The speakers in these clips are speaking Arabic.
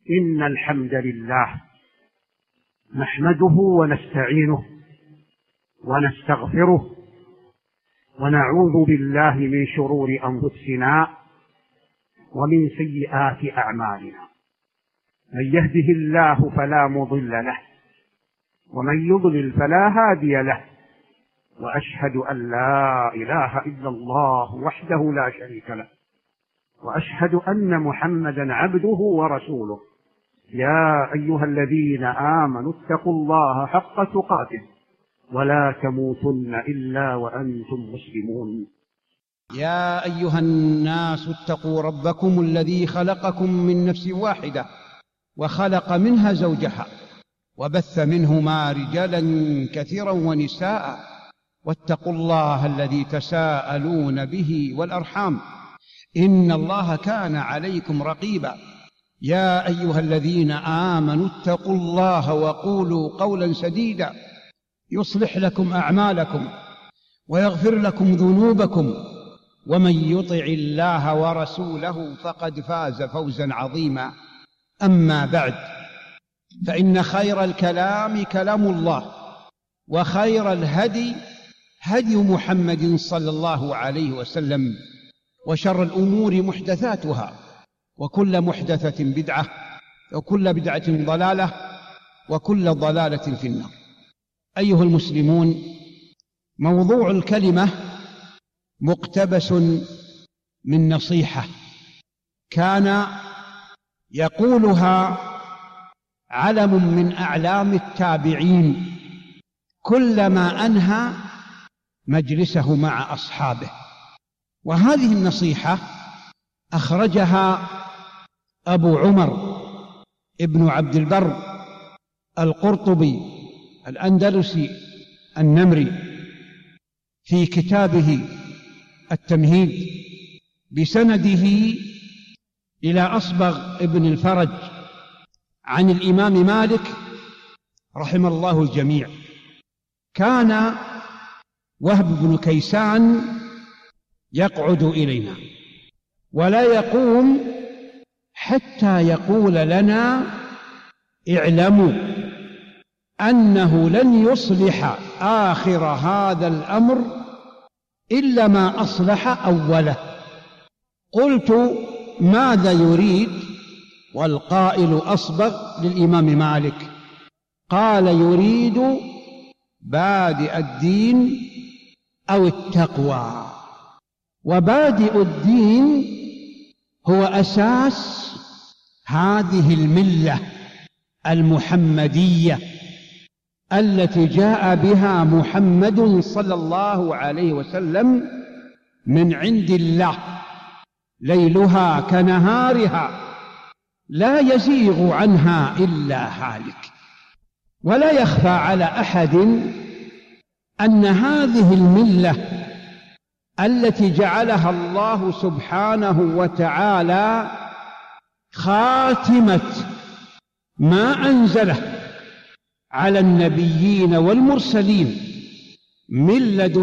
إن الحمد لله نحمده ونستعينه ونستغفره ونعوذ بالله من شرور أنفسنا ومن سيئات أعمالنا. من يهده الله فلا مضل له ومن يضلل فلا هادي له، وأشهد أن لا إله إلا الله وحده لا شريك له، وأشهد أن محمدا عبده ورسوله. يا أيها الذين آمنوا اتقوا الله حق تقاته ولا تموتن إلا وأنتم مسلمون. يا أيها الناس اتقوا ربكم الذي خلقكم من نفس واحدة وخلق منها زوجها وبث منهما رجالا كثيرا ونساء، واتقوا الله الذي تساءلون به والأرحام، إن الله كان عليكم رقيبا. يا أيها الذين آمنوا اتقوا الله وقولوا قولا سديدا يصلح لكم أعمالكم ويغفر لكم ذنوبكم، ومن يطع الله ورسوله فقد فاز فوزا عظيما. أما بعد، فإن خير الكلام كلام الله، وخير الهدي هدي محمد صلى الله عليه وسلم، وشر الأمور محدثاتها، وكل محدثة بدعة، وكل بدعة ضلالة، وكل ضلالة في النار. أيها المسلمون، موضوع الكلمة مقتبس من نصيحة كان يقولها علم من أعلام التابعين كلما أنهى مجلسه مع أصحابه. وهذه النصيحة أخرجها أبو عمر ابن عبد البر القرطبي الأندلسي النمري في كتابه التمهيد بسنده إلى أصبغ ابن الفرج عن الإمام مالك رحم الله الجميع. كان وهب بن كيسان يقعد إلينا ولا يقوم حتى يقول لنا: اعلموا أنه لن يصلح آخر هذا الأمر إلا ما أصلح أوله. قلت: ماذا يريد؟ والقائل أصبغ للإمام مالك. قال: يريد بادئ الدين أو التقوى. وبادئ الدين هو أساس هذه الملة المحمدية التي جاء بها محمد صلى الله عليه وسلم من عند الله، ليلها كنهارها لا يزيغ عنها إلا هالك. ولا يخفى على أحد أن هذه الملة التي جعلها الله سبحانه وتعالى خاتمة ما أنزله على النبيين والمرسلين من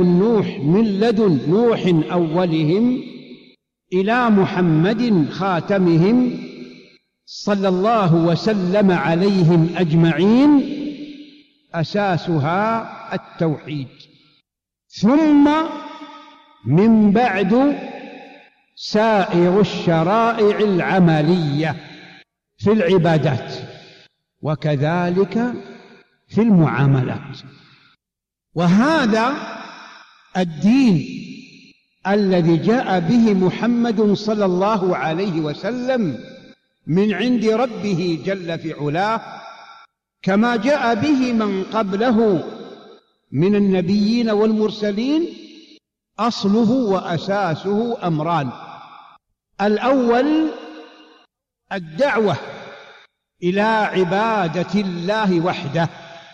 لدن نوح أولهم إلى محمد خاتمهم صلى الله وسلم عليهم أجمعين، أساسها التوحيد. ثم من بعد سائر الشرائع العملية في العبادات، وكذلك في المعاملات. وهذا الدين الذي جاء به محمد صلى الله عليه وسلم من عند ربه جل في علاه، كما جاء به من قبله من النبيين والمرسلين، أصله وأساسه أمران: الأول الدعوة إلى عبادة الله وحده،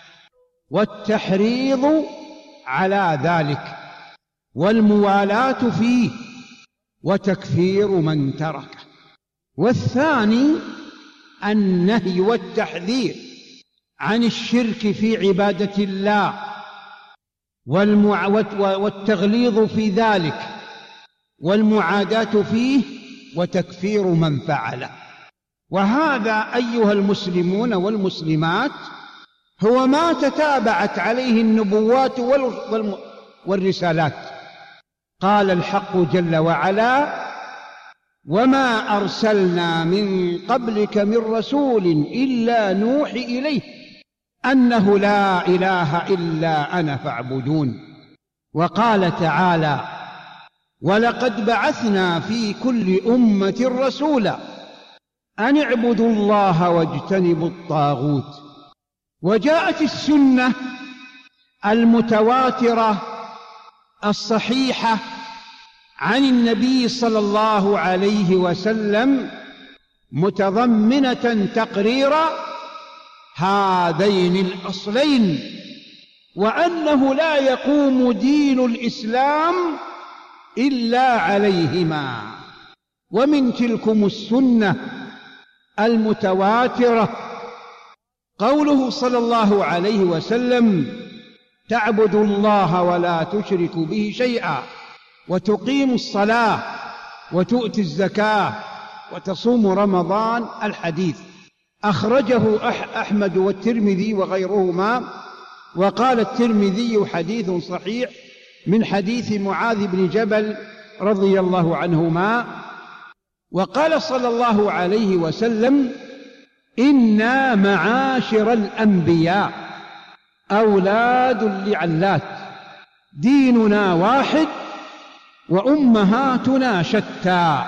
والتحريض على ذلك، والموالاة فيه، وتكفير من تركه. والثاني النهي والتحذير عن الشرك في عبادة الله والتغليظ في ذلك والمعاداة فيه وتكفير من فعله. وهذا أيها المسلمون والمسلمات هو ما تتابعت عليه النبوات والرسالات. قال الحق جل وعلا: وما أرسلنا من قبلك من رسول إلا نوحي إليه أنه لا إله إلا أنا فاعبدون. وقال تعالى: ولقد بعثنا في كل أمة رسولا أن اعبدوا الله واجتنبوا الطاغوت. وجاءت السنة المتواترة الصحيحة عن النبي صلى الله عليه وسلم متضمنة تقرير هذين الأصلين، وأنه لا يقوم دين الإسلام إلا عليهما. ومن تلكم السنة المتواترة قوله صلى الله عليه وسلم: تعبدوا الله ولا تشركوا به شيئا وتقيموا الصلاة وتؤتي الزكاة وتصوم رمضان. الحديث أخرجه أحمد والترمذي وغيرهما، وقال الترمذي: حديث صحيح، من حديث معاذ بن جبل رضي الله عنهما. وقال صلى الله عليه وسلم: إنا معاشر الأنبياء أولاد لعلات، ديننا واحد وأمهاتنا شتى.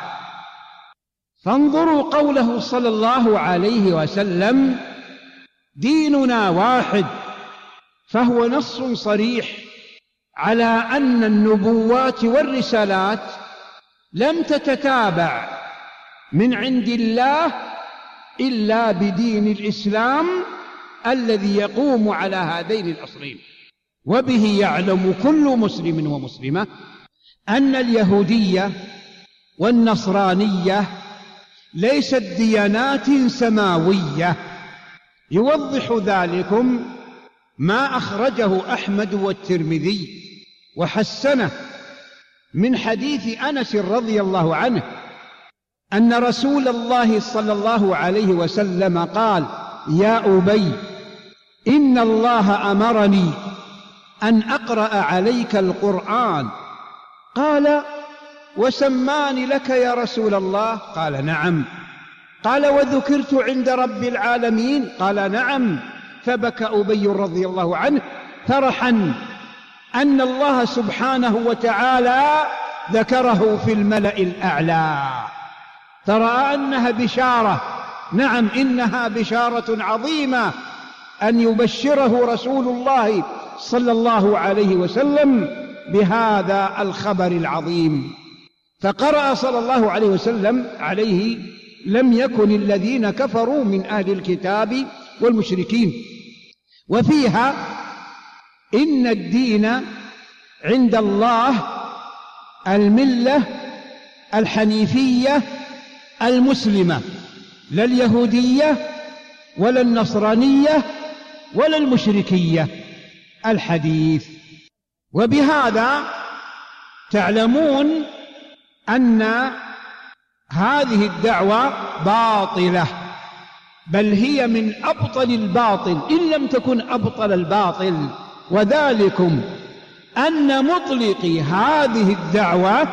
فانظروا قوله صلى الله عليه وسلم: ديننا واحد، فهو نص صريح على أن النبوات والرسالات لم تتتابع من عند الله إلا بدين الإسلام الذي يقوم على هذين الأصلين. وبه يعلم كل مسلم ومسلمة أن اليهودية والنصرانية ليست ديانات سماوية. يوضح ذلكم ما أخرجه أحمد والترمذي وحسنه من حديث أنس رضي الله عنه أن رسول الله صلى الله عليه وسلم قال: يا أبي، إن الله أمرني أن أقرأ عليك القرآن. قال: وسماني لك يا رسول الله؟ قال: نعم. قال: وذكرت عند رب العالمين؟ قال: نعم. فبكى أبي رضي الله عنه فرحا أن الله سبحانه وتعالى ذكره في الملأ الأعلى، ترى أنها بشارة. نعم، إنها بشارة عظيمة أن يبشره رسول الله صلى الله عليه وسلم بهذا الخبر العظيم. فقرأ صلى الله عليه وسلم عليه: لم يكن الذين كفروا من أهل الكتاب والمشركين. وفيها: إن الدين عند الله الملة الحنيفية المسلمة، لا اليهودية ولا النصرانية ولا المشركية. الحديث. وبهذا تعلمون أن هذه الدعوة باطلة، بل هي من أبطل الباطل إن لم تكن أبطل الباطل. وذلكم أن مطلقي هذه الدعوة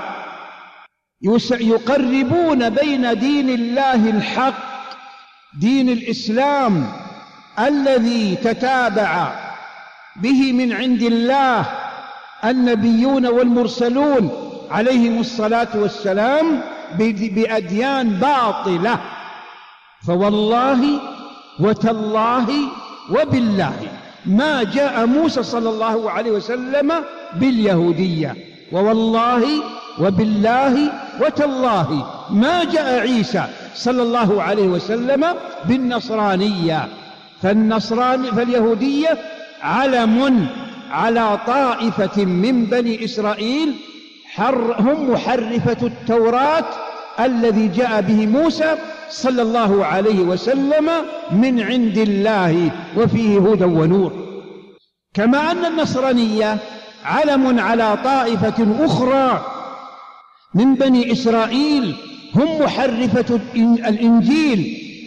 يقربون بين دين الله الحق، دين الإسلام الذي تتابع به من عند الله النبيون والمرسلون عليهم الصلاة والسلام، بأديان باطلة. فوالله وتالله وبالله ما جاء موسى صلى الله عليه وسلم باليهودية، ووالله وبالله وتالله ما جاء عيسى صلى الله عليه وسلم بالنصرانية. فاليهودية علم على طائفة من بني إسرائيل هم محرفة التوراة الذي جاء به موسى صلى الله عليه وسلم من عند الله، وفيه هدى ونور. كما أن النصرانية علم على طائفة أخرى من بني إسرائيل هم محرفة الإنجيل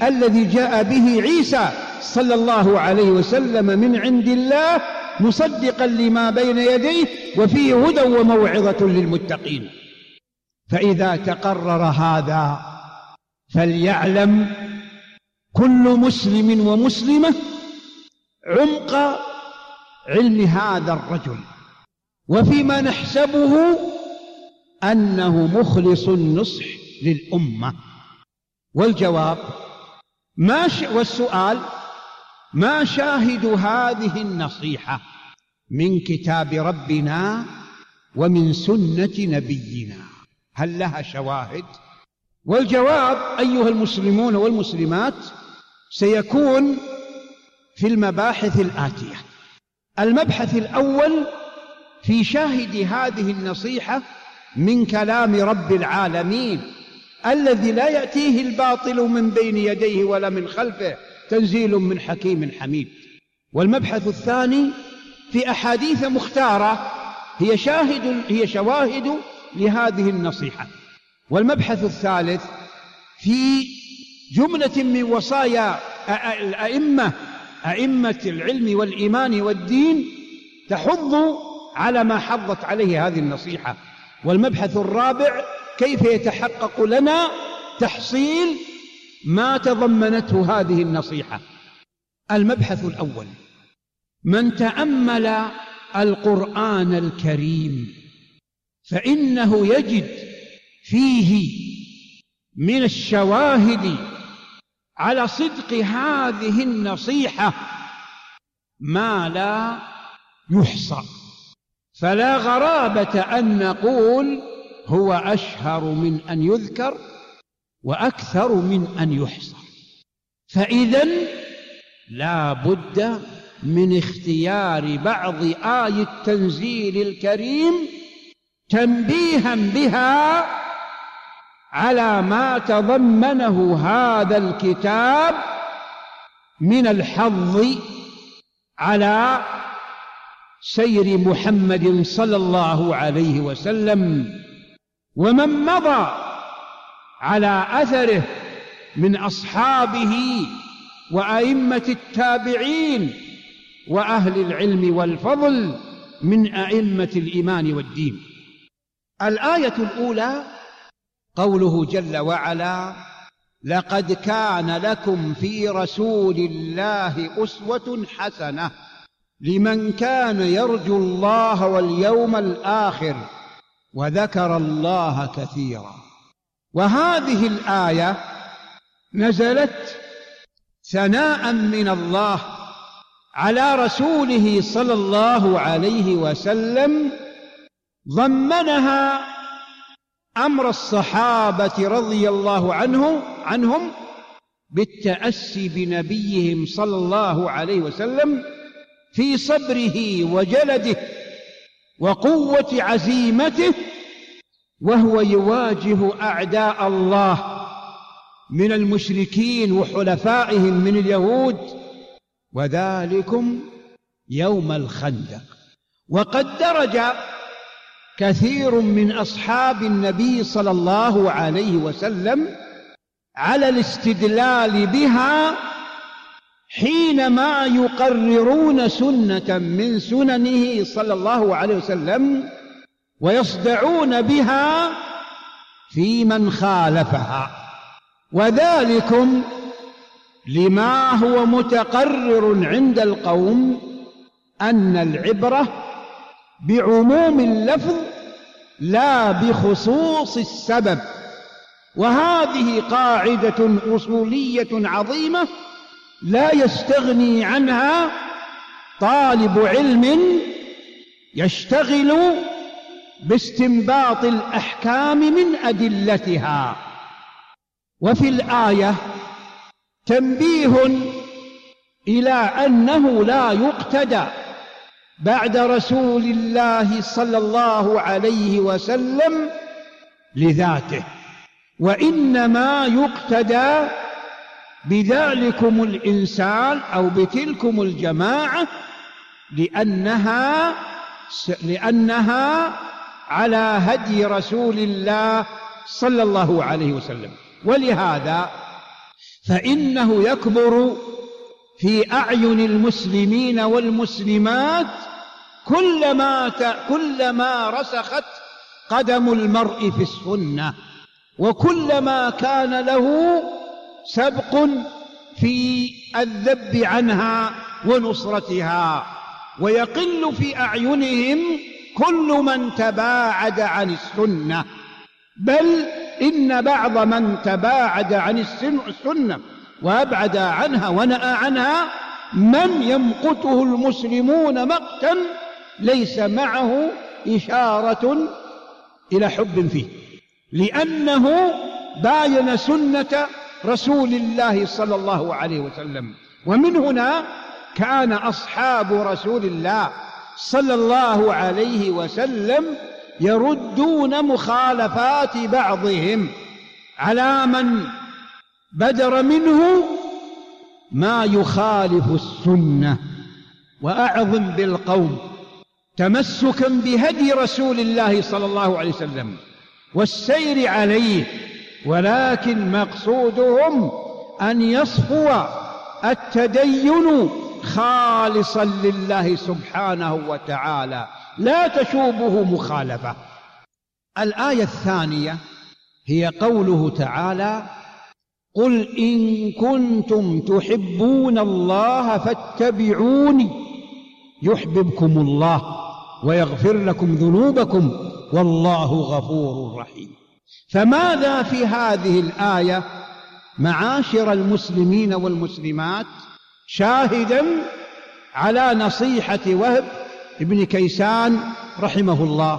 الذي جاء به عيسى صلى الله عليه وسلم من عند الله مصدقا لما بين يديه وفيه هدى وموعظة للمتقين. فإذا تقرر هذا فليعلم كل مسلم ومسلمة عمق علم هذا الرجل، وفيما نحسبه أنه مخلص النصح للأمة. والجواب والسؤال: ما شاهد هذه النصيحة من كتاب ربنا ومن سنة نبينا؟ هل لها شواهد؟ والجواب أيها المسلمون والمسلمات سيكون في المباحث الآتية. المبحث الأول في شاهد هذه النصيحة من كلام رب العالمين الذي لا يأتيه الباطل من بين يديه ولا من خلفه، تنزيل من حكيم حميد. والمبحث الثاني في أحاديث مختارة هي شواهد لهذه النصيحة. والمبحث الثالث في جملة من وصايا أئمة العلم والإيمان والدين تحض على ما حضت عليه هذه النصيحة. والمبحث الرابع كيف يتحقق لنا تحصيل ما تضمنته هذه النصيحة. المبحث الأول: من تأمل القرآن الكريم فإنه يجد فيه من الشواهد على صدق هذه النصيحة ما لا يحصى. فلا غرابة أن نقول هو أشهر من أن يذكر وأكثر من أن يحصى. فإذن لا بد من اختيار بعض آي التنزيل الكريم تنبيها بها على ما تضمنه هذا الكتاب من الحظ على سير محمد صلى الله عليه وسلم ومن مضى على أثره من أصحابه وأئمة التابعين وأهل العلم والفضل من أئمة الإيمان والدين. الآية الأولى قوله جل وعلا: لقد كان لكم في رسول الله أسوة حسنة لمن كان يرجو الله واليوم الآخر وذكر الله كثيرا. وهذه الآية نزلت ثناء من الله على رسوله صلى الله عليه وسلم، ضمنها أمر الصحابة رضي الله عنهم بالتأسي بنبيهم صلى الله عليه وسلم في صبره وجلده وقوة عزيمته وهو يواجه أعداء الله من المشركين وحلفائهم من اليهود، وذلكم يوم الخندق. وقد درج كثير من أصحاب النبي صلى الله عليه وسلم على الاستدلال بها حينما يقررون سنة من سننه صلى الله عليه وسلم ويصدعون بها في من خالفها، وذلكم لما هو متقرر عند القوم أن العبرة بعموم اللفظ لا بخصوص السبب. وهذه قاعدة أصولية عظيمة لا يستغني عنها طالب علم يشتغل باستنباط الأحكام من أدلتها. وفي الآية تنبيه إلى أنه لا يقتدى بعد رسول الله صلى الله عليه وسلم لذاته، وإنما يقتدى بذلكم الإنسان أو بتلكم الجماعة لأنها على هدي رسول الله صلى الله عليه وسلم. ولهذا فإنه يكبر في أعين المسلمين والمسلمات كلما رسخت قدم المرء في السنة، وكلما كان له سبق في الذب عنها ونصرتها، ويقل في أعينهم كل من تباعد عن السنة، بل إن بعض من تباعد عن السنة وأبعد عنها ونأى عنها من يمقته المسلمون مقتا ليس معه إشارة إلى حب فيه، لأنه باين سنة رسول الله صلى الله عليه وسلم. ومن هنا كان أصحاب رسول الله صلى الله عليه وسلم يردون مخالفات بعضهم على من بدر منه ما يخالف السنة، وأعظم بالقوم تمسكا بهدي رسول الله صلى الله عليه وسلم والسير عليه، ولكن مقصودهم أن يصفو التدين خالصا لله سبحانه وتعالى لا تشوبه مخالفة. الآية الثانية هي قوله تعالى: قل إن كنتم تحبون الله فاتبعوني يحببكم الله ويغفر لكم ذنوبكم والله غفور رحيم. فماذا في هذه الآية معاشر المسلمين والمسلمات شاهدا على نصيحة وهب بن كيسان رحمه الله؟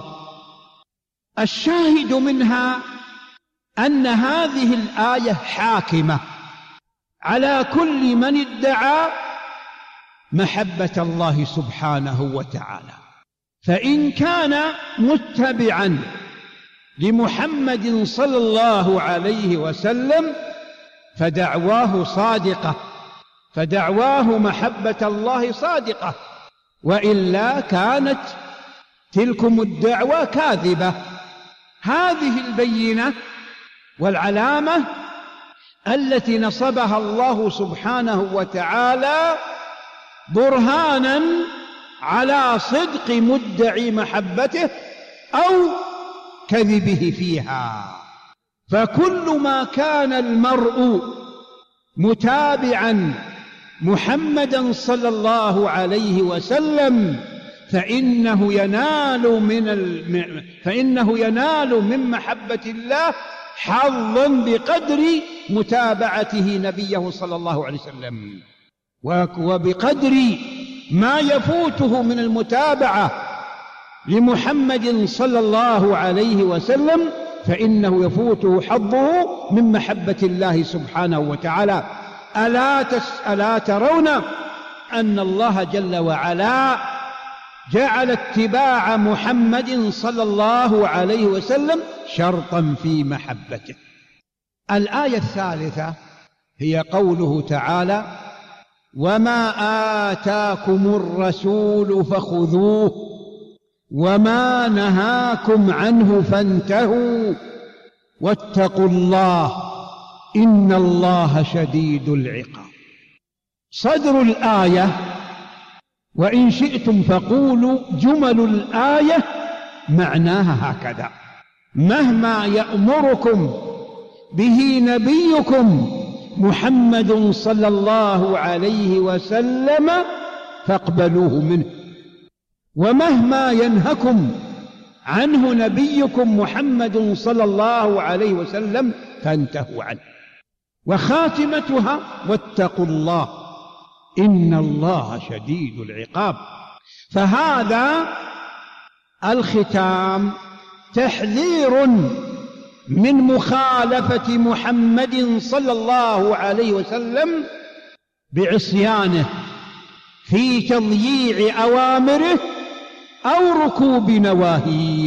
الشاهد منها أن هذه الآية حاكمة على كل من ادعى محبة الله سبحانه وتعالى، فإن كان متبعا لمحمد صلى الله عليه وسلم فدعواه صادقة، فدعواه محبة الله صادقة، وإلا كانت تلكم الدعوة كاذبة. هذه البينة والعلامة التي نصبها الله سبحانه وتعالى برهانا على صدق مدعي محبته أو كذبه فيها. فكل ما كان المرء متابعا محمدا صلى الله عليه وسلم فإنه ينال من محبة الله حظا بقدر متابعته نبيه صلى الله عليه وسلم، وبقدر ما يفوته من المتابعة لمحمد صلى الله عليه وسلم فإنه يفوته حظه من محبة الله سبحانه وتعالى. ألا ترون أن الله جل وعلا جعل اتباع محمد صلى الله عليه وسلم شرطا في محبته. الآية الثالثة هي قوله تعالى: وما آتاكم الرسول فخذوه وما نهاكم عنه فانتهوا واتقوا الله إن الله شديد العقاب. صدر الآية، وإن شئتم فقولوا جمل الآية، معناها هكذا: مهما يأمركم به نبيكم محمد صلى الله عليه وسلم فاقبلوه منه، ومهما ينهكم عنه نبيكم محمد صلى الله عليه وسلم فانتهوا عنه. وخاتمتها: واتقوا الله إن الله شديد العقاب. فهذا الختام تحذير من مخالفة محمد صلى الله عليه وسلم بعصيانه في تضييع أوامره أو ركوب نواهيه.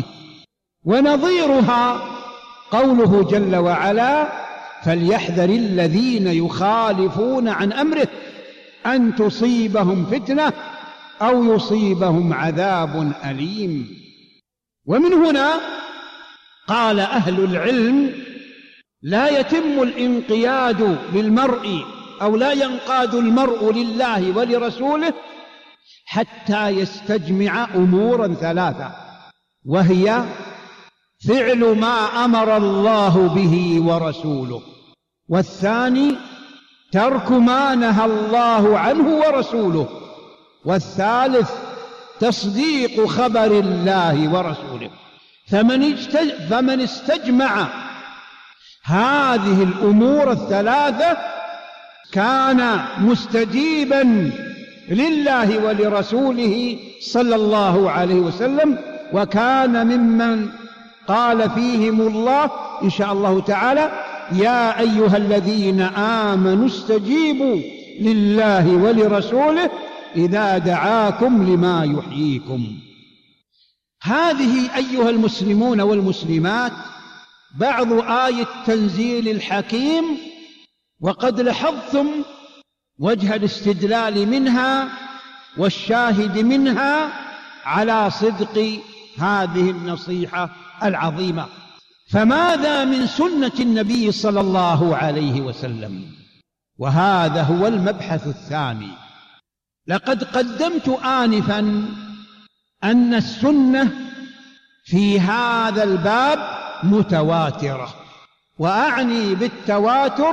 ونظيرها قوله جل وعلا: فليحذر الذين يخالفون عن أمره أن تصيبهم فتنة أو يصيبهم عذاب أليم. ومن هنا قال أهل العلم لا يتم الانقياد للمرء أو لا ينقاد المرء لله ولرسوله حتى يستجمع أمورا ثلاثة، وهي فعل ما أمر الله به ورسوله، والثاني ترك ما نهى الله عنه ورسوله، والثالث تصديق خبر الله ورسوله. فمن استجمع هذه الأمور الثلاثة كان مستجيبا لله ولرسوله صلى الله عليه وسلم، وكان ممن قال فيهم الله إن شاء الله تعالى: يا أيها الذين آمنوا استجيبوا لله ولرسوله إذا دعاكم لما يحييكم. هذه أيها المسلمون والمسلمات بعض آية التنزيل الحكيم، وقد لاحظتم وجه الاستدلال منها والشاهد منها على صدق هذه النصيحة العظيمة. فماذا من سنة النبي صلى الله عليه وسلم؟ وهذا هو المبحث الثاني. لقد قدمت آنفا أن السنة في هذا الباب متواترة، وأعني بالتواتر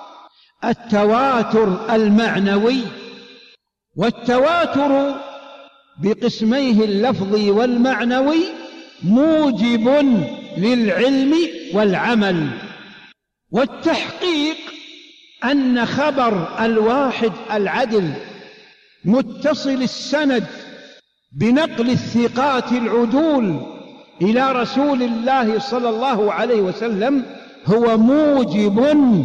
التواتر المعنوي، والتواتر بقسميه اللفظي والمعنوي موجب للعلم والعمل. والتحقيق أن خبر الواحد العدل متصل السند بنقل الثقات العدول إلى رسول الله صلى الله عليه وسلم هو موجب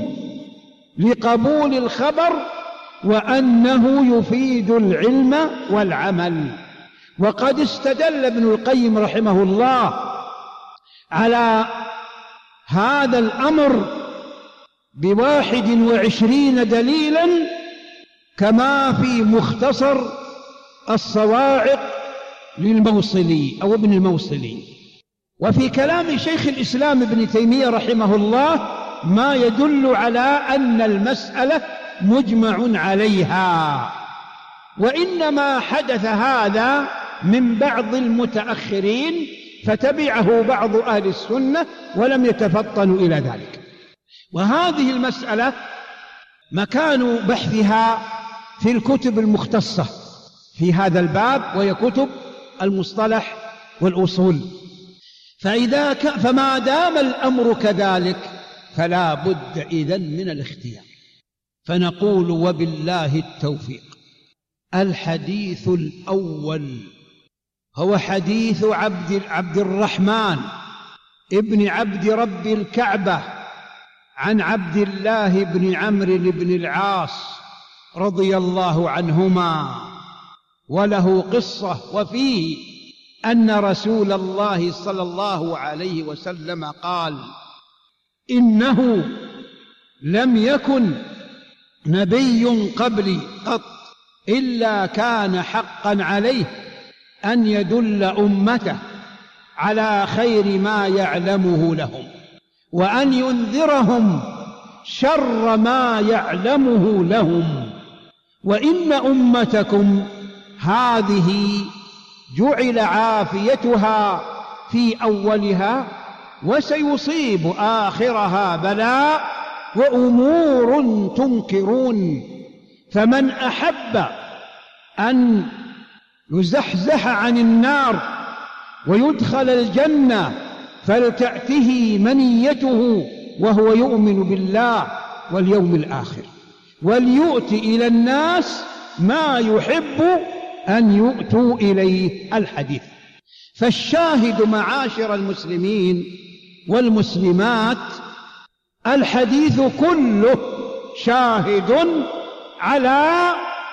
لقبول الخبر، وأنه يفيد العلم والعمل. وقد استدل ابن القيم رحمه الله على هذا الأمر ب21 دليلا، كما في مختصر الصواعق للموصلي أو ابن الموصلي. وفي كلام شيخ الإسلام ابن تيمية رحمه الله ما يدل على أن المسألة مجمع عليها، وإنما حدث هذا من بعض المتأخرين فتبعه بعض أهل السنة ولم يتفطنوا إلى ذلك. وهذه المسألة مكان بحثها في الكتب المختصة في هذا الباب، وهي كتب المصطلح والأصول. فما دام الأمر كذلك فلا بد إذن من الاختيار. فنقول وبالله التوفيق. الحديث الأول هو حديث عبد الرحمن ابن عبد رب الكعبة عن عبد الله بن عمرو بن العاص رضي الله عنهما، وله قصة وفيه أن رسول الله صلى الله عليه وسلم قال: إنه لم يكن نبي قبلي قط إلا كان حقا عليه أن يدل أمته على خير ما يعلمه لهم، وأن ينذرهم شر ما يعلمه لهم. وإن أمتكم هذه جعل عافيتها في أولها، وسيصيب آخرها بلاء وأمور تنكرون. فمن أحب أن يزحزح عن النار ويدخل الجنة فلتأته منيته وهو يؤمن بالله واليوم الآخر، وليؤت إلى الناس ما يحب أن يؤتوا إليه. الحديث. فالشاهد معاشر المسلمين والمسلمات، الحديث كله شاهد على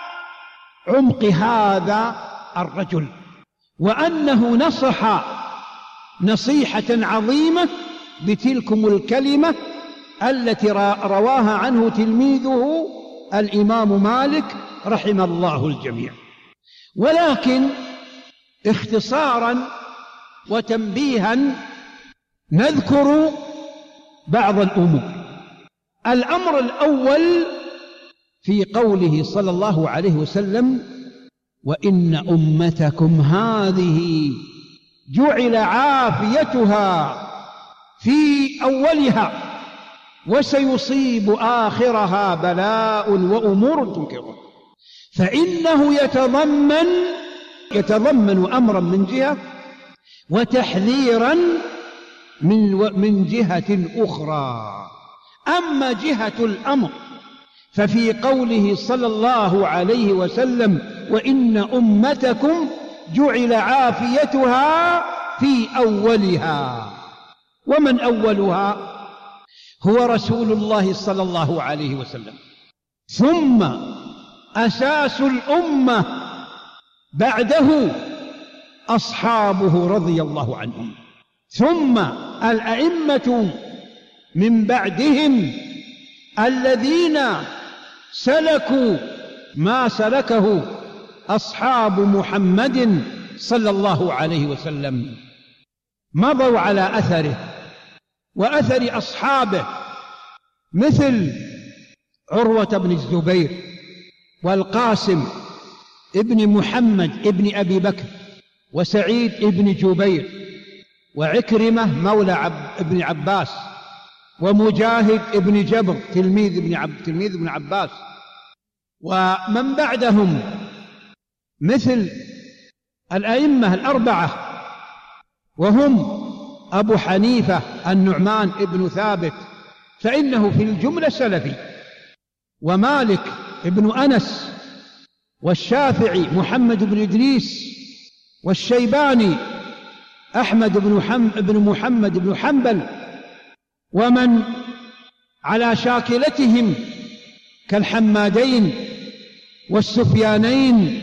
عمق هذا الرجل، وأنه نصح نصيحة عظيمة بتلكم الكلمة التي رواها عنه تلميذه الإمام مالك رحم الله الجميع. ولكن اختصارا وتنبيها نذكر بعض الأمور. الأمر الأول في قوله صلى الله عليه وسلم: وإن أمتكم هذه جعل عافيتها في أولها وسيصيب آخرها بلاء وأمور تنكرون. فإنه يتضمن أمرا من جهة وتحذيرا من جهة أخرى. أما جهة الأمر ففي قوله صلى الله عليه وسلم: وإن أمتكم جعل عافيتها في أولها. ومن أولها؟ هو رسول الله صلى الله عليه وسلم، ثم أساس الأمة بعده أصحابه رضي الله عنهم، ثم الأئمة من بعدهم الذين سلكوا ما سلكه أصحاب محمد صلى الله عليه وسلم، مضوا على أثره وأثر أصحابه، مثل عروة بن الزبير والقاسم ابن محمد ابن أبي بكر وسعيد ابن جبير وعكرمة مولى ابن عباس ومجاهد ابن جبر تلميذ ابن عباس، ومن بعدهم مثل الأئمة الأربعة وهم أبو حنيفة النعمان ابن ثابت فإنه في الجملة سلفي، ومالك ابن أنس، والشافعي محمد بن إدريس، والشيباني أحمد بن محمد بن حنبل، ومن على شاكلتهم كالحمادين والسفيانين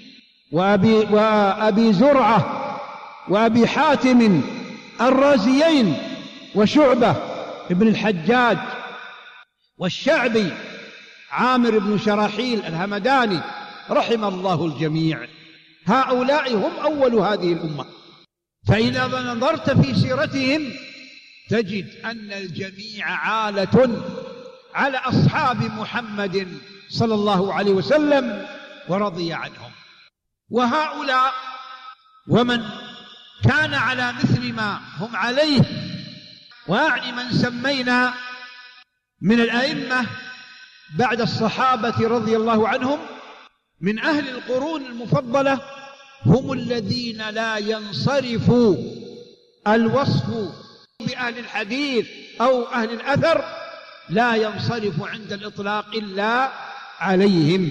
وأبي زرعة وأبي حاتم الرازيين وشعبة ابن الحجاج والشعبي عامر بن شراحيل الهمداني رحم الله الجميع. هؤلاء هم أول هذه الأمة، فإذا نظرت في سيرتهم تجد أن الجميع عالة على أصحاب محمد صلى الله عليه وسلم ورضي عنهم. وهؤلاء ومن كان على مثل ما هم عليه، وأعني من سمينا من الأئمة بعد الصحابة رضي الله عنهم من أهل القرون المفضلة، هم الذين لا ينصرف الوصف بأهل الحديث أو أهل الأثر، لا ينصرف عند الإطلاق إلا عليهم.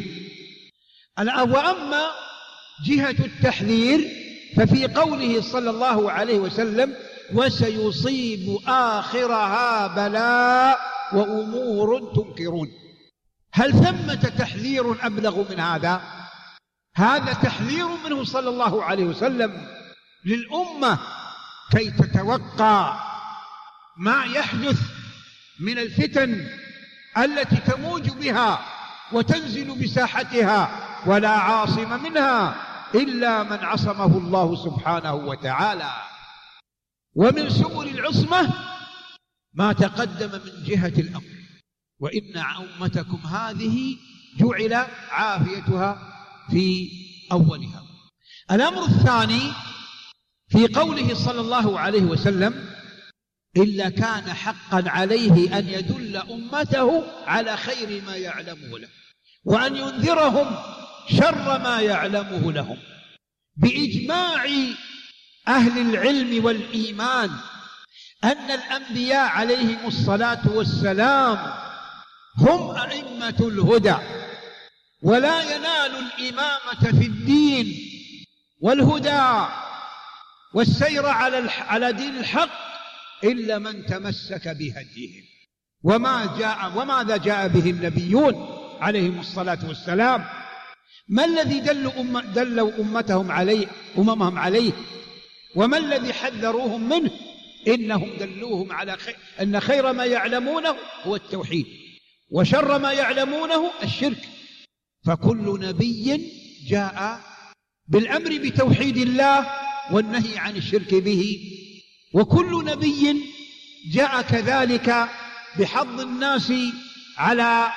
وأما جهة التحذير ففي قوله صلى الله عليه وسلم: وسيصيب آخرها بلاء وأمور تنكرون. هل ثمة تحذير أبلغ من هذا؟ هذا تحذير منه صلى الله عليه وسلم للأمة كي تتوقع ما يحدث من الفتن التي تموج بها وتنزل بساحتها، ولا عاصم منها إلا من عصمه الله سبحانه وتعالى. ومن سبل العصمة ما تقدم من جهة الأمر: وإن أمتكم هذه جعل عافيتها في أولها. الأمر الثاني في قوله صلى الله عليه وسلم: إلا كان حقا عليه أن يدل أمته على خير ما يعلمه له وأن ينذرهم شر ما يعلمه لهم. بإجماع أهل العلم والإيمان أن الأنبياء عليهم الصلاة والسلام هم أئمة الهدى، ولا ينال الإمامة في الدين والهدى والسير على دين الحق إلا من تمسك بهديهم. وماذا جاء به النبيون عليهم الصلاة والسلام؟ ما الذي دلوا أممهم عليه؟ وما الذي حذروهم منه؟ إنهم دلوهم على أن خير ما يعلمونه هو التوحيد، وشر ما يعلمونه الشرك. فكل نبي جاء بالأمر بتوحيد الله والنهي عن الشرك به، وكل نبي جاء كذلك بحض الناس على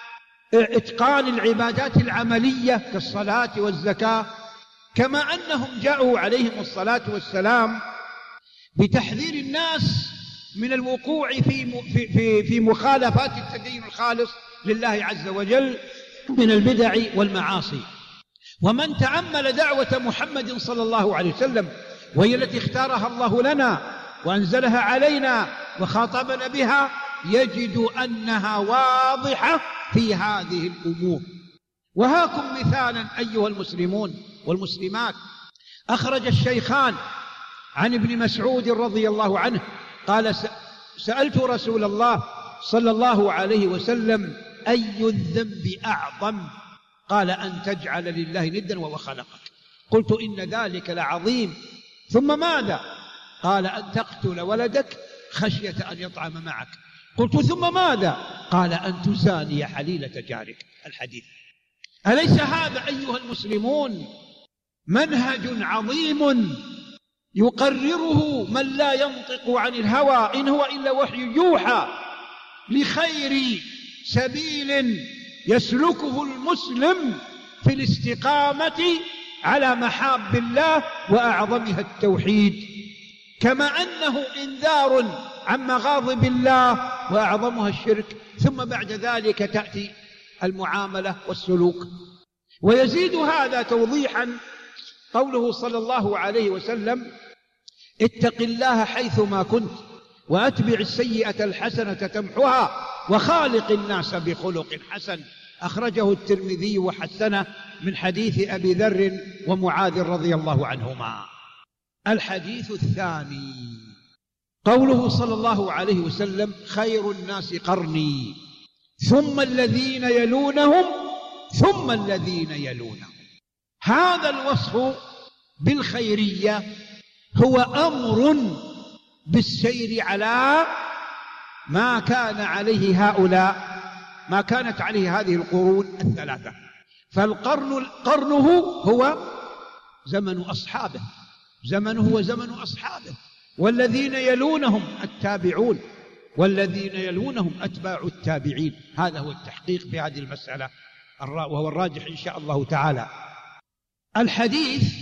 إتقان العبادات العملية كالصلاة والزكاة، كما أنهم جاءوا عليهم الصلاة والسلام بتحذير الناس من الوقوع في مخالفات التدين الخالص لله عز وجل من البدع والمعاصي. ومن تأمل دعوة محمد صلى الله عليه وسلم، وهي التي اختارها الله لنا وأنزلها علينا وخاطبنا بها، يجد أنها واضحة في هذه الأمور. وهاكم مثالا أيها المسلمون والمسلمات. أخرج الشيخان عن ابن مسعود رضي الله عنه قال: سألت رسول الله صلى الله عليه وسلم: أي الذنب أعظم؟ قال: أن تجعل لله ندا وهو خلقك. قلت: إن ذلك لعظيم، ثم ماذا؟ قال: أن تقتل ولدك خشية أن يطعم معك. قلت: ثم ماذا؟ قال: أن تزاني حليلة جارك. الحديث. أليس هذا أيها المسلمون منهج عظيم يقرره من لا ينطق عن الهوى إن هو إلا وحي يوحى، لخير سبيل يسلكه المسلم في الاستقامة على محاب الله وأعظمها التوحيد، كما أنه إنذار عن مغاضب الله وأعظمها الشرك. ثم بعد ذلك تأتي المعاملة والسلوك. ويزيد هذا توضيحا قوله صلى الله عليه وسلم: اتق الله حيثما كنت وأتبع السيئة الحسنة تمحها وخالق الناس بخلق حسن. أخرجه الترمذي وحسنه من حديث أبي ذر ومعاذ رضي الله عنهما. الحديث الثاني قوله صلى الله عليه وسلم: خير الناس قرني ثم الذين يلونهم ثم الذين يلونهم. هذا الوصف بالخيرية هو أمر بالسير على ما كان عليه هؤلاء، ما كانت عليه هذه القرون الثلاثة. قرنه هو زمن أصحابه، زمنه هو زمن أصحابه، والذين يلونهم التابعون، والذين يلونهم أتباع التابعين. هذا هو التحقيق في هذه المسألة، وهو الراجح إن شاء الله تعالى. الحديث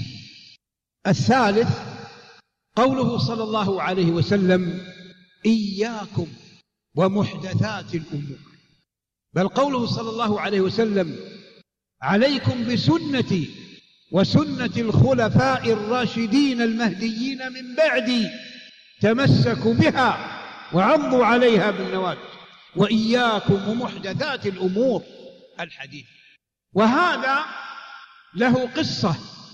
الثالث قوله صلى الله عليه وسلم: إياكم ومحدثات الأمور. بل قوله صلى الله عليه وسلم: عليكم بسنتي وسنة الخلفاء الراشدين المهديين من بعدي، تمسكوا بها وعضوا عليها بالنواجذ، وإياكم ومحدثات الأمور. الحديث. وهذا له قصة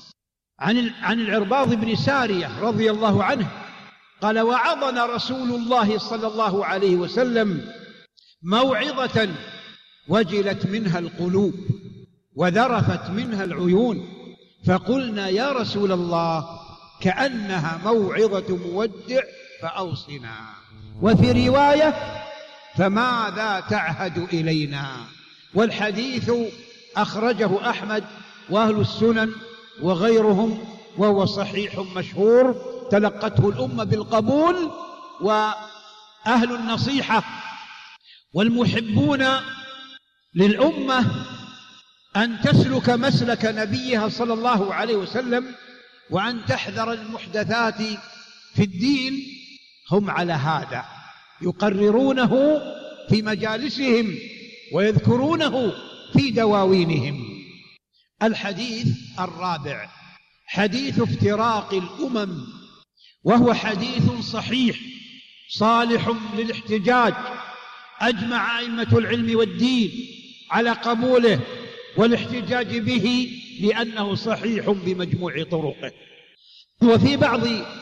عن العرباض بن سارية رضي الله عنه قال: وعظنا رسول الله صلى الله عليه وسلم موعظة وجلت منها القلوب وذرفت منها العيون، فقلنا: يا رسول الله، كأنها موعظة مودع فأوصنا. وفي رواية: فماذا تعهد إلينا؟ والحديث أخرجه أحمد وأهل السنن وغيرهم، وهو صحيح مشهور تلقته الأمة بالقبول، وأهل النصيحة والمحبون للأمة أن تسلك مسلك نبيها صلى الله عليه وسلم، وأن تحذر المحدثات في الدين. هم على هذا يقررونه في مجالسهم ويذكرونه في دواوينهم. الحديث الرابع حديث افتراق الأمم، وهو حديث صحيح صالح للاحتجاج، أجمع أئمة العلم والدين على قبوله والاحتجاج به لأنه صحيح بمجموع طرقه. وفي بعض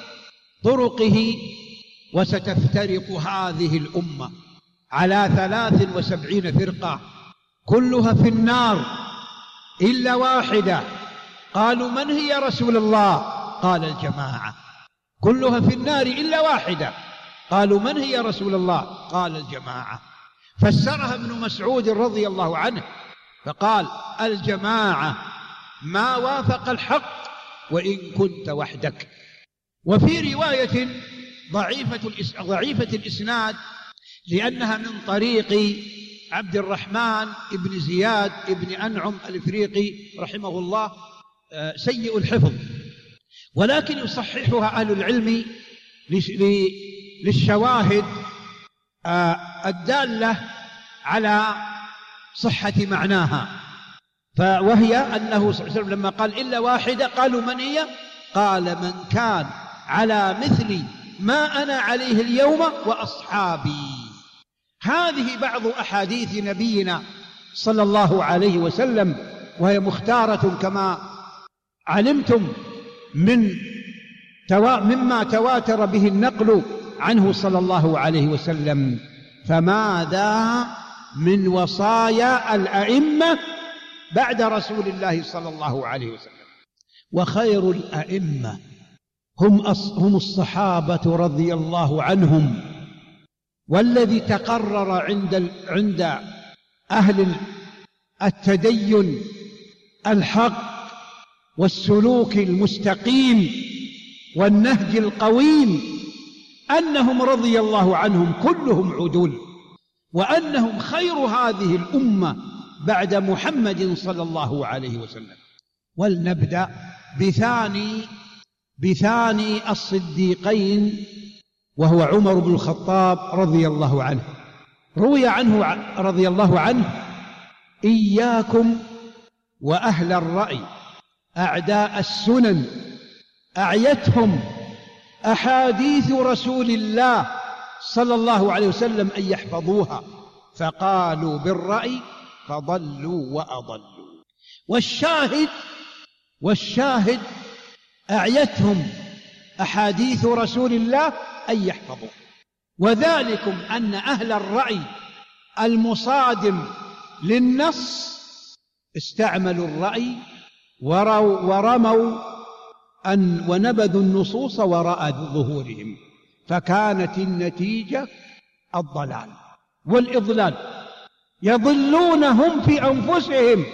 طرقه: وستفترق هذه الأمة على 73 فرقة كلها في النار إلا واحدة. قالوا: من هي يا رسول الله؟ قال: الجماعة. كلها في النار إلا واحدة. قالوا: من هي يا رسول الله؟ قال: الجماعة. فسرها ابن مسعود رضي الله عنه فقال: الجماعة ما وافق الحق وإن كنت وحدك. وفي رواية: ضعيفة الإسناد لأنها من طريق عبد الرحمن بن زياد بن أنعم الإفريقي رحمه الله سيء الحفظ، ولكن يصححها أهل العلم للشواهد الدالة على صحة معناها. وهي أنه صلى الله عليه وسلم لما قال إلا واحدة قالوا من هي؟ قال من كان على مثل ما أنا عليه اليوم وأصحابي. هذه بعض أحاديث نبينا صلى الله عليه وسلم، وهي مختارة كما علمتم مما تواتر به النقل عنه صلى الله عليه وسلم. فماذا من وصايا الأئمة بعد رسول الله صلى الله عليه وسلم؟ وخير الأئمة هم الصحابة رضي الله عنهم، والذي تقرر عند أهل التدين الحق والسلوك المستقيم والنهج القويم أنهم رضي الله عنهم كلهم عدول، وأنهم خير هذه الأمة بعد محمد صلى الله عليه وسلم. ولنبدأ بثاني الصديقين، وهو عمر بن الخطاب رضي الله عنه. روي عنه رضي الله عنه: إياكم وأهل الرأي أعداء السنن أعيتهم أحاديث رسول الله صلى الله عليه وسلم أن يحفظوها، فقالوا بالرأي فضلوا وأضلوا. والشاهد أعيتهم أحاديث رسول الله أن يحفظوها، وذلكم أن أهل الرأي المصادم للنص استعملوا الرأي ورموا ونبذوا النصوص وراء ظهورهم، فكانت النتيجة الضلال والإضلال. يضلونهم في أنفسهم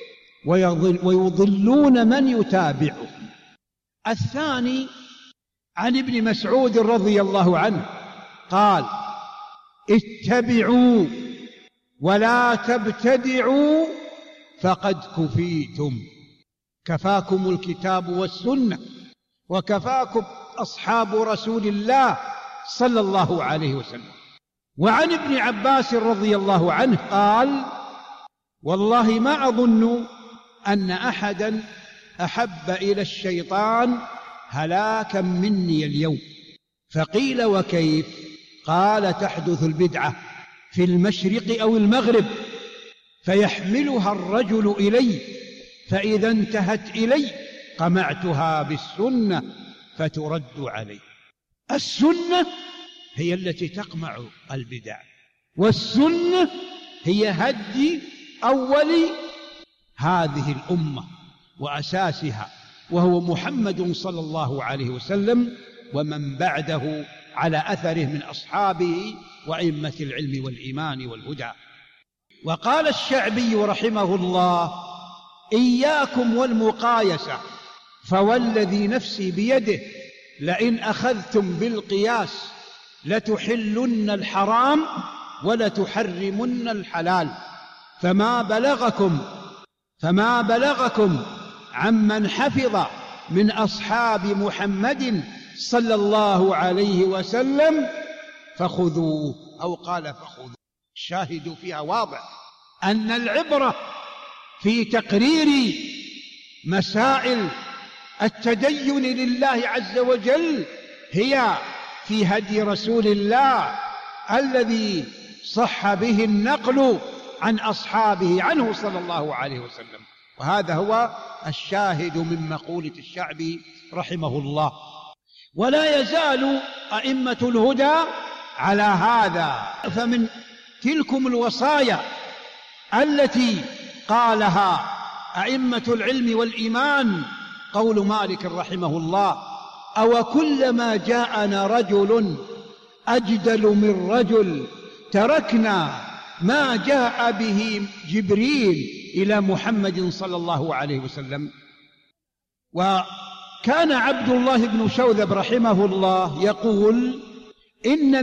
ويضلون من يتابعهم. الثاني عن ابن مسعود رضي الله عنه قال: اتبعوا ولا تبتدعوا فقد كفيتم، كفاكم الكتاب والسنة وكفاكم أصحاب رسول الله صلى الله عليه وسلم. وعن ابن عباس رضي الله عنه قال: والله ما أظن أن أحدا أحب إلى الشيطان هلاكا مني اليوم. فقيل: وكيف؟ قال: تحدث البدعة في المشرق أو المغرب فيحملها الرجل إلي، فإذا انتهت إلي قمعتها بالسنة فترد علي. السنة هي التي تقمع البدع، والسنة هي هدي أول هذه الأمة وأساسها، وهو محمد صلى الله عليه وسلم ومن بعده على أثره من أصحابه وأئمة العلم والإيمان والهدى. وقال الشعبي رحمه الله: إياكم والمقايسة، فوالذي نفسي بيده لئن أخذتم بالقياس لتحلن الحرام ولتحرمن الحلال. فما بلغكم عمن حفظ من أصحاب محمد صلى الله عليه وسلم فخذوه، أو قال فخذوه. الشاهد فيها واضح أن العبرة في تقرير مسائل التدين لله عز وجل هي في هدي رسول الله الذي صح به النقل عن أصحابه عنه صلى الله عليه وسلم. وهذا هو الشاهد من مقولة الشعبي رحمه الله. ولا يزال أئمة الهدى على هذا. فمن تلكم الوصايا التي قالها أئمة العلم والإيمان قول مالك رحمه الله: أو كلما جاءنا رجل أجدل من رجل تركنا ما جاء به جبريل إلى محمد صلى الله عليه وسلم. كان عبد الله بن شوذب رحمه الله يقول: إن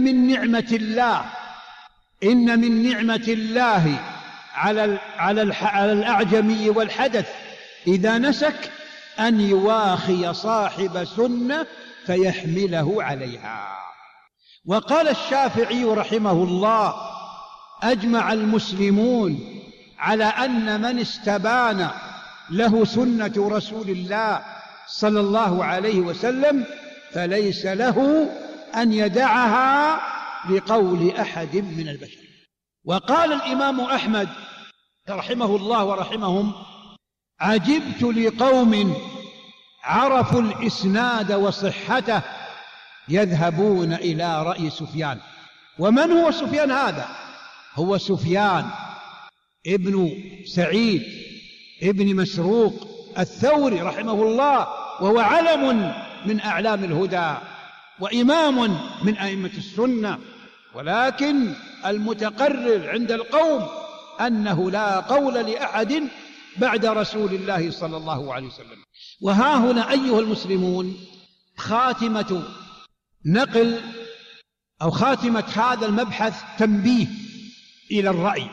من نعمة الله على الأعجمي والحدث إذا نسك أن يواخي صاحب سنة فيحمله عليها. وقال الشافعي رحمه الله: أجمع المسلمون على أن من استبان له سنة رسول الله صلى الله عليه وسلم فليس له أن يدعها بقول أحد من البشر. وقال الإمام أحمد رحمه الله ورحمهم: عجبت لقوم عرفوا الإسناد وصحته يذهبون إلى رأي سفيان. ومن هو سفيان هذا؟ هو سفيان ابن سعيد ابن مسروق الثوري رحمه الله، وهو علم من أعلام الهدى وإمام من أئمة السنة، ولكن المتقرر عند القوم أنه لا قول لأحد بعد رسول الله صلى الله عليه وسلم. وها هنا أيها المسلمون خاتمة نقل أو خاتمة هذا المبحث تنبيه إلى الرأي.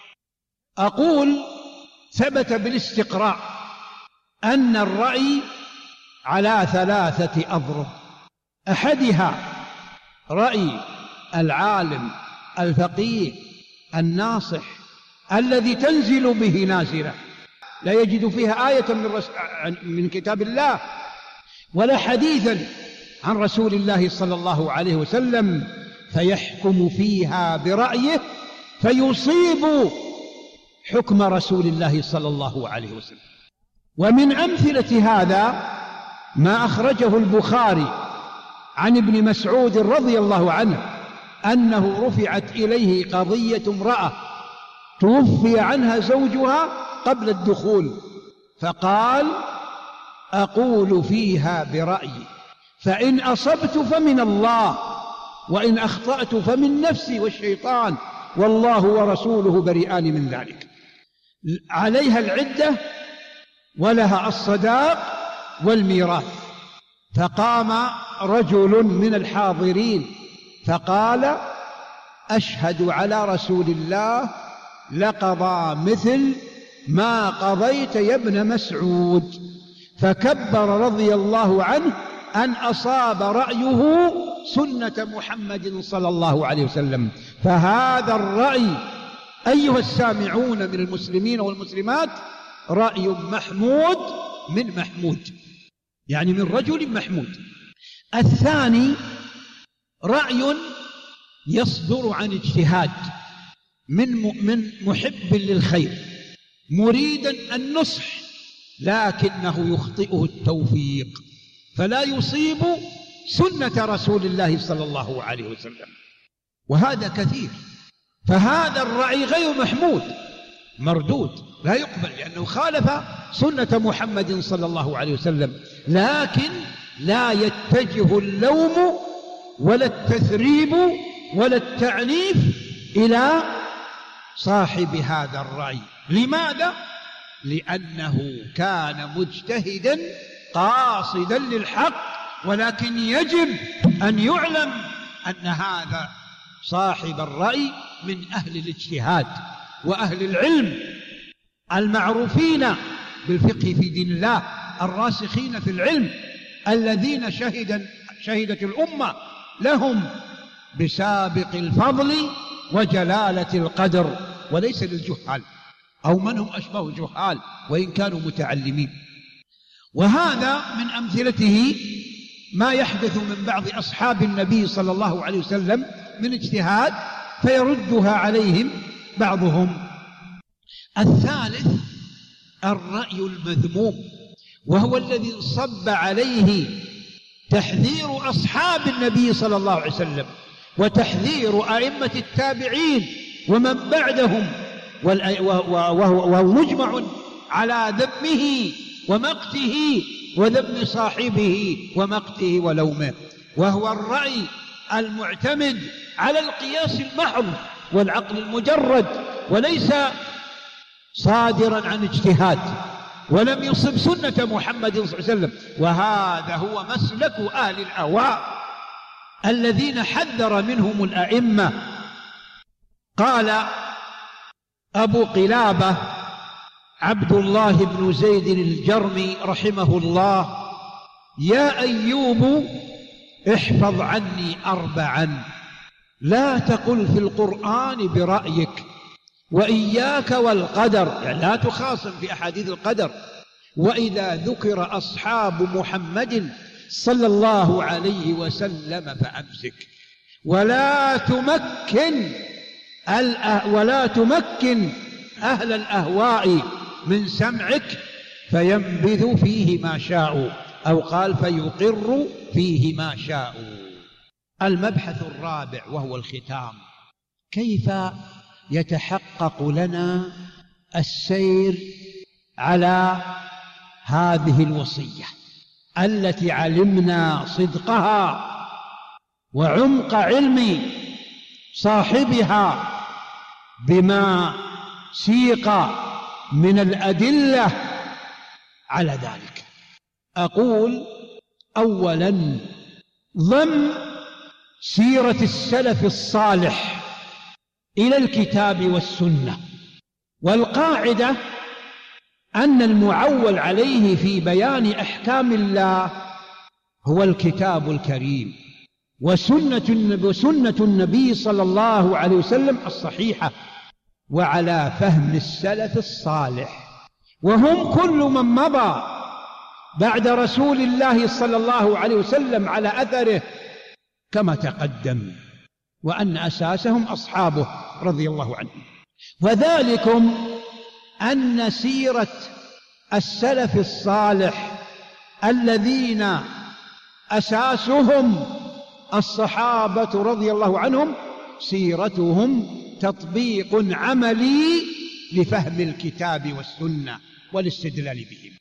أقول: ثبت بالاستقراء أن الرأي على 3 أضرب: أحدها رأي العالم الفقيه الناصح الذي تنزل به نازلة لا يجد فيها آية من كتاب الله ولا حديثا عن رسول الله صلى الله عليه وسلم، فيحكم فيها برأيه فيصيب حكم رسول الله صلى الله عليه وسلم. ومن أمثلة هذا ما أخرجه البخاري عن ابن مسعود رضي الله عنه أنه رفعت إليه قضية امرأة توفي عنها زوجها قبل الدخول، فقال: أقول فيها برأيي، فإن أصبت فمن الله، وإن أخطأت فمن نفسي والشيطان، والله ورسوله بريئان من ذلك. عليها العدة ولها الصداق والميراث. فقام رجل من الحاضرين فقال: أشهد على رسول الله لقضى مثل ما قضيت يا ابن مسعود. فكبر رضي الله عنه أن أصاب رأيه سنة محمد صلى الله عليه وسلم. فهذا الرأي أيها السامعون من المسلمين والمسلمات رأي محمود من محمود، يعني من رجل محمود. الثاني رأي يصدر عن اجتهاد من محب للخير مريدا النصح، لكنه يخطئه التوفيق فلا يصيب سنة رسول الله صلى الله عليه وسلم، وهذا كثير. فهذا الرأي غير محمود، مردود، لا يقبل، لأنه خالف سنة محمد صلى الله عليه وسلم. لكن لا يتجه اللوم ولا التثريب ولا التعنيف إلى صاحب هذا الرأي. لماذا؟ لأنه كان مجتهدا قاصدا للحق، ولكن يجب أن يعلم أن هذا صاحب الرأي من أهل الاجتهاد وأهل العلم المعروفين بالفقه في دين الله، الراسخين في العلم، الذين شهدت الأمة لهم بسابق الفضل وجلالة القدر، وليس للجهال أو من هم أشبه الجهال وإن كانوا متعلمين. وهذا من أمثلته ما يحدث من بعض أصحاب النبي صلى الله عليه وسلم من اجتهاد فيردها عليهم بعضهم. الثالث الرأي المذموم، وهو الذي صب عليه تحذير أصحاب النبي صلى الله عليه وسلم وتحذير أئمة التابعين ومن بعدهم، وهو مجمع على ذمه ومقته وذم صاحبه ومقته ولومه، وهو الرأي المعتمد على القياس المحض والعقل المجرد، وليس صادرا عن اجتهاد ولم يصب سنة محمد صلى الله عليه وسلم. وهذا هو مسلك أهل الأهواء الذين حذر منهم الأئمة. قال أبو قلابة عبد الله بن زيد الجرمي رحمه الله: يا أيوب احفظ عني أربعا، لا تقل في القرآن برأيك، وإياك والقدر، يعني لا تخاصم في أحاديث القدر، وإذا ذكر أصحاب محمد صلى الله عليه وسلم فأمسك، ولا تمكن أهل الأهواء من سمعك فينبذ فيه ما شاءوا، أو قال فيقر فيه ما شاءوا. المبحث الرابع وهو الختام: كيف يتحقق لنا السير على هذه الوصية التي علمنا صدقها وعمق علم صاحبها بما سيق من الأدلة على ذلك؟ أقول: أولا، ضم سيرة السلف الصالح إلى الكتاب والسنة. والقاعدة أن المعول عليه في بيان أحكام الله هو الكتاب الكريم وسنة النبي صلى الله عليه وسلم الصحيحة، وعلى فهم السلف الصالح، وهم كل من مضى بعد رسول الله صلى الله عليه وسلم على أثره كما تقدم، وأن أساسهم أصحابه رضي الله عنهم. وذلكم أن سيرة السلف الصالح الذين أساسهم الصحابة رضي الله عنهم سيرتهم تطبيق عملي لفهم الكتاب والسنة والاستدلال بهم،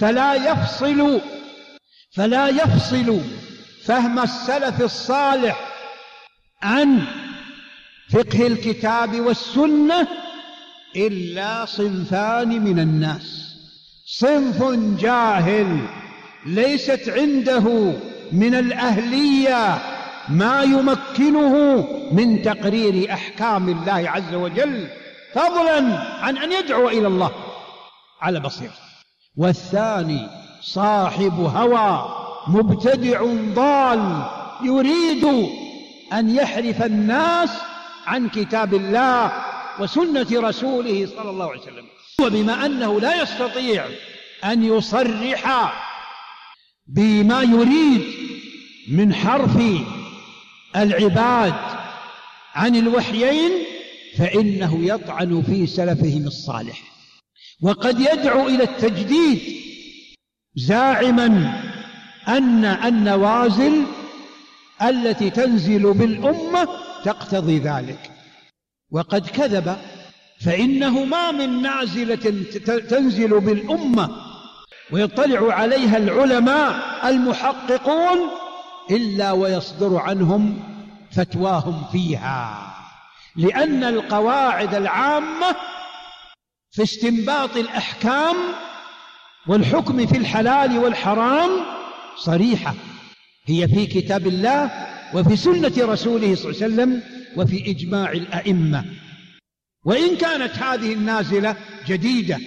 فلا يفصل فهم السلف الصالح عن فقه الكتاب والسنة إلا صنفان من الناس: صنف جاهل ليست عنده من الأهلية ما يمكنه من تقرير أحكام الله عز وجل، فضلا عن أن يدعو إلى الله على بصيرة. والثاني صاحب هوى مبتدع ضال يريد أن يحرف الناس عن كتاب الله وسنة رسوله صلى الله عليه وسلم. وبما أنه لا يستطيع أن يصرح بما يريد من حرف العباد عن الوحيين، فإنه يطعن في سلفهم الصالح، وقد يدعو إلى التجديد زاعما أن النوازل التي تنزل بالأمة تقتضي ذلك، وقد كذب، فإنه ما من نازلة تنزل بالأمة ويطلع عليها العلماء المحققون إلا ويصدر عنهم فتواهم فيها، لأن القواعد العامة في استنباط الأحكام والحكم في الحلال والحرام صريحة، هي في كتاب الله وفي سنة رسوله صلى الله عليه وسلم وفي إجماع الأئمة. وإن كانت هذه النازلة جديدة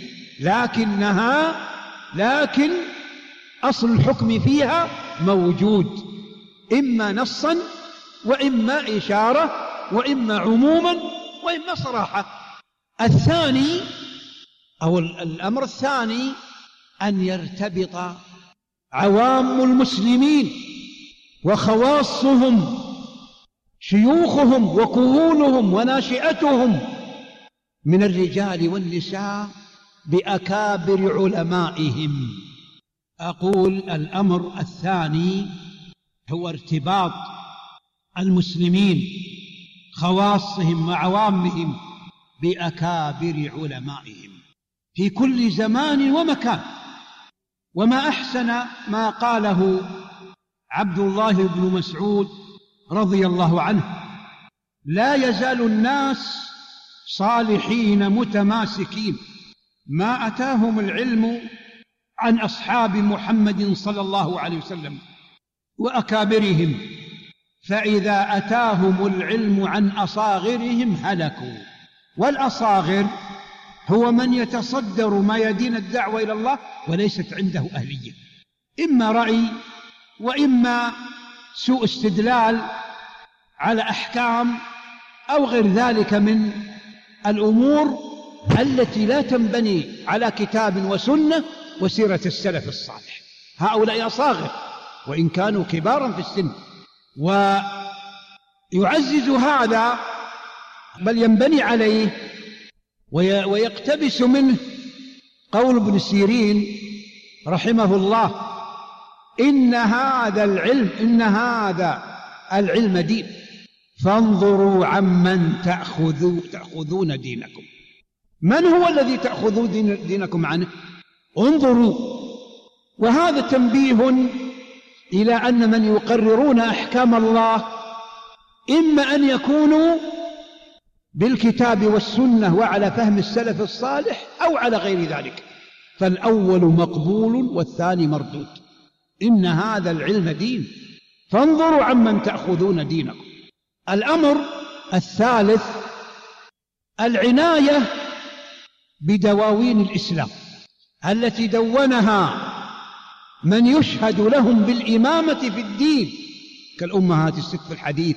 لكن أصل الحكم فيها موجود، إما نصا وإما إشارة وإما عموما وإما صراحة. الثاني أو الأمر الثاني أن يرتبط عوام المسلمين وخواصهم شيوخهم وكهولهم وناشئتهم من الرجال والنساء بأكابر علمائهم. أقول الأمر الثاني هو ارتباط المسلمين خواصهم وعوامهم بأكابر علمائهم في كل زمان ومكان. وما أحسن ما قاله عبد الله بن مسعود رضي الله عنه: لا يزال الناس صالحين متماسكين ما أتاهم العلم عن أصحاب محمد صلى الله عليه وسلم وأكابرهم، فإذا أتاهم العلم عن أصاغرهم هلكوا. والأصاغر هو من يتصدر ميادين الدعوة إلى الله وليست عنده أهلية، إما رأي وإما سوء استدلال على أحكام أو غير ذلك من الأمور التي لا تنبني على كتاب وسنة وسيرة السلف الصالح. هؤلاء أصاغر وإن كانوا كبارا في السن. ويعزز هذا بل ينبني عليه ويقتبس منه قول ابن سيرين رحمه الله: إن هذا العلم دين، فانظروا عمن تأخذون دينكم. من هو الذي تأخذون دينكم عنه؟ انظروا. وهذا تنبيه إلى أن من يقررون أحكام الله إما أن يكونوا بالكتاب والسنة وعلى فهم السلف الصالح أو على غير ذلك، فالأول مقبول والثاني مردود. إن هذا العلم دين، فانظروا عمن تأخذون دينكم. الأمر الثالث العناية بدواوين الإسلام التي دونها من يشهد لهم بالإمامة في الدين كالأمهات الست في الحديث،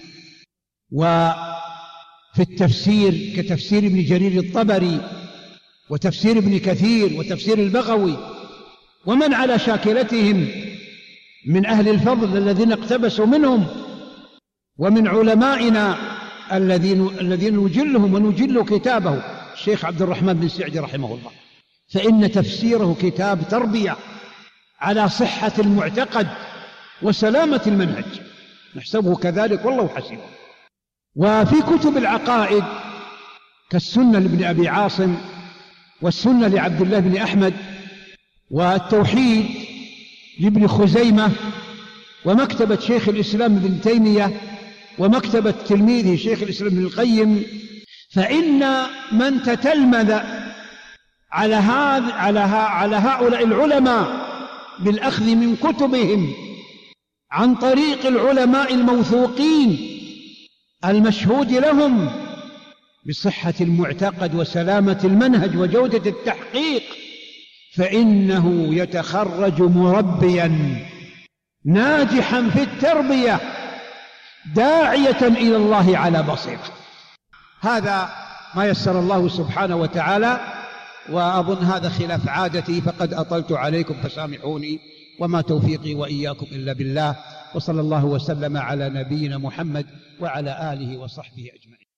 وفي التفسير كتفسير ابن جرير الطبري وتفسير ابن كثير وتفسير البغوي، ومن على شاكلتهم من أهل الفضل الذين اقتبسوا منهم، ومن علمائنا الذين نجلهم ونجل كتابه الشيخ عبد الرحمن بن سعدي رحمه الله، فإن تفسيره كتاب تربية على صحة المعتقد وسلامة المنهج، نحسبه كذلك والله حسيبه. وفي كتب العقائد كالسنة لابن أبي عاصم والسنة لعبد الله بن أحمد والتوحيد لابن خزيمة ومكتبة شيخ الإسلام ابن تيمية ومكتبة تلميذه شيخ الإسلام ابن القيم، فإن من تتلمذ على هؤلاء العلماء بالأخذ من كتبهم عن طريق العلماء الموثوقين المشهود لهم بصحة المعتقد وسلامة المنهج وجودة التحقيق، فإنه يتخرج مربيا ناجحا في التربية داعية إلى الله على بصيرة. هذا ما يسر الله سبحانه وتعالى، وأظن هذا خلاف عادتي فقد أطلت عليكم فسامحوني، وما توفيقي وإياكم إلا بالله، وصلى الله وسلم على نبينا محمد وعلى آله وصحبه أجمعين.